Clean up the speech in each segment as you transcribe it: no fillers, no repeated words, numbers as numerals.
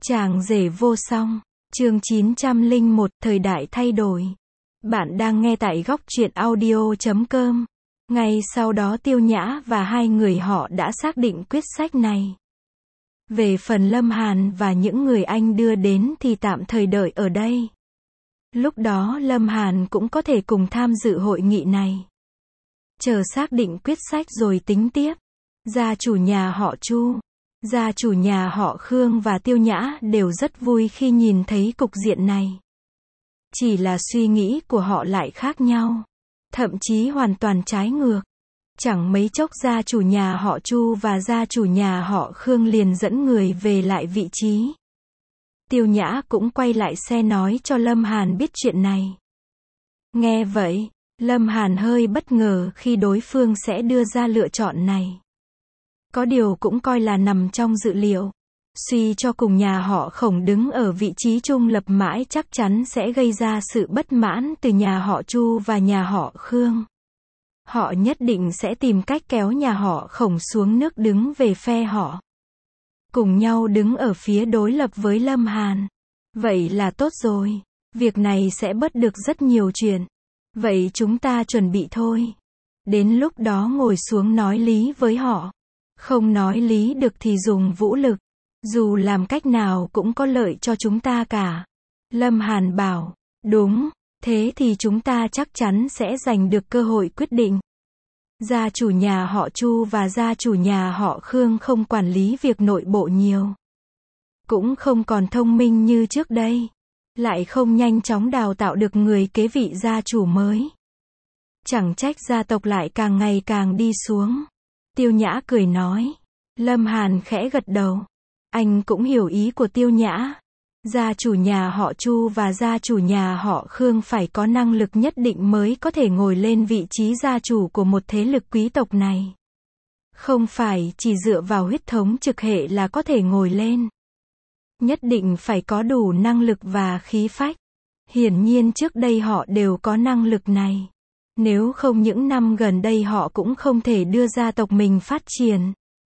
Chàng rể vô song, chương 901, thời đại thay đổi. Bạn đang nghe tại góc truyện audio.com. Ngay sau đó Tiêu Nhã và hai người họ đã xác định quyết sách này. Về phần Lâm Hàn và những người anh đưa đến thì tạm thời đợi ở đây. Lúc đó Lâm Hàn cũng có thể cùng tham dự hội nghị này. Chờ xác định quyết sách rồi tính tiếp. Gia chủ nhà họ Chu, gia chủ nhà họ Khương và Tiêu Nhã đều rất vui khi nhìn thấy cục diện này. Chỉ là suy nghĩ của họ lại khác nhau. Thậm chí hoàn toàn trái ngược. Chẳng mấy chốc gia chủ nhà họ Chu và gia chủ nhà họ Khương liền dẫn người về lại vị trí. Tiêu Nhã cũng quay lại xe nói cho Lâm Hàn biết chuyện này. Nghe vậy, Lâm Hàn hơi bất ngờ khi đối phương sẽ đưa ra lựa chọn này. Có điều cũng coi là nằm trong dự liệu. Suy cho cùng nhà họ Khổng đứng ở vị trí trung lập mãi chắc chắn sẽ gây ra sự bất mãn từ nhà họ Chu và nhà họ Khương. Họ nhất định sẽ tìm cách kéo nhà họ Khổng xuống nước đứng về phe họ. Cùng nhau đứng ở phía đối lập với Lâm Hàn. Vậy là tốt rồi. Việc này sẽ bớt được rất nhiều chuyện. Vậy chúng ta chuẩn bị thôi. Đến lúc đó ngồi xuống nói lý với họ. Không nói lý được thì dùng vũ lực. Dù làm cách nào cũng có lợi cho chúng ta cả. Lâm Hàn bảo, đúng, thế thì chúng ta chắc chắn sẽ giành được cơ hội quyết định. Gia chủ nhà họ Chu và gia chủ nhà họ Khương không quản lý việc nội bộ nhiều. Cũng không còn thông minh như trước đây. Lại không nhanh chóng đào tạo được người kế vị gia chủ mới. Chẳng trách gia tộc lại càng ngày càng đi xuống. Tiêu Nhã cười nói. Lâm Hàn khẽ gật đầu. Anh cũng hiểu ý của Tiêu Nhã. Gia chủ nhà họ Chu và gia chủ nhà họ Khương phải có năng lực nhất định mới có thể ngồi lên vị trí gia chủ của một thế lực quý tộc này. Không phải chỉ dựa vào huyết thống trực hệ là có thể ngồi lên. Nhất định phải có đủ năng lực và khí phách. Hiển nhiên trước đây họ đều có năng lực này. Nếu không những năm gần đây họ cũng không thể đưa gia tộc mình phát triển.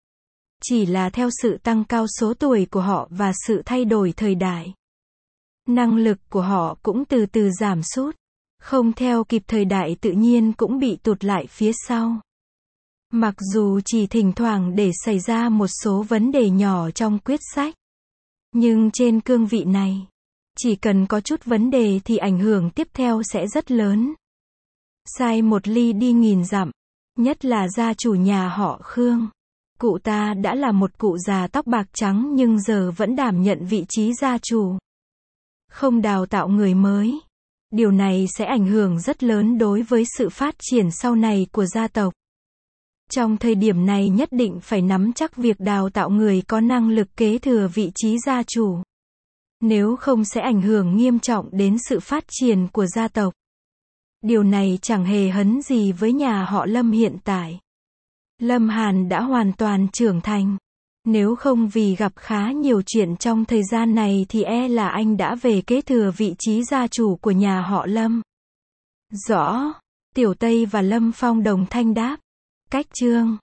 Chỉ là theo sự tăng cao số tuổi của họ và sự thay đổi thời đại. Năng lực của họ cũng từ từ giảm sút. Không theo kịp thời đại tự nhiên cũng bị tụt lại phía sau. Mặc dù chỉ thỉnh thoảng để xảy ra một số vấn đề nhỏ trong quyết sách. Nhưng trên cương vị này, chỉ cần có chút vấn đề thì ảnh hưởng tiếp theo sẽ rất lớn. Sai một ly đi nghìn dặm. Nhất là gia chủ nhà họ Khương. Cụ ta đã là một cụ già tóc bạc trắng nhưng giờ vẫn đảm nhận vị trí gia chủ. Không đào tạo người mới. Điều này sẽ ảnh hưởng rất lớn đối với sự phát triển sau này của gia tộc. Trong thời điểm này nhất định phải nắm chắc việc đào tạo người có năng lực kế thừa vị trí gia chủ. Nếu không sẽ ảnh hưởng nghiêm trọng đến sự phát triển của gia tộc. Điều này chẳng hề hấn gì với nhà họ Lâm hiện tại. Lâm Hàn đã hoàn toàn trưởng thành. Nếu không vì gặp khá nhiều chuyện trong thời gian này thì là anh đã về kế thừa vị trí gia chủ của nhà họ Lâm. Rõ. Tiểu Tây và Lâm Phong đồng thanh đáp. Cách chương